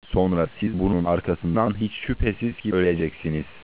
Sonra siz bunun arkasından hiç şüphesiz ki öleceksiniz.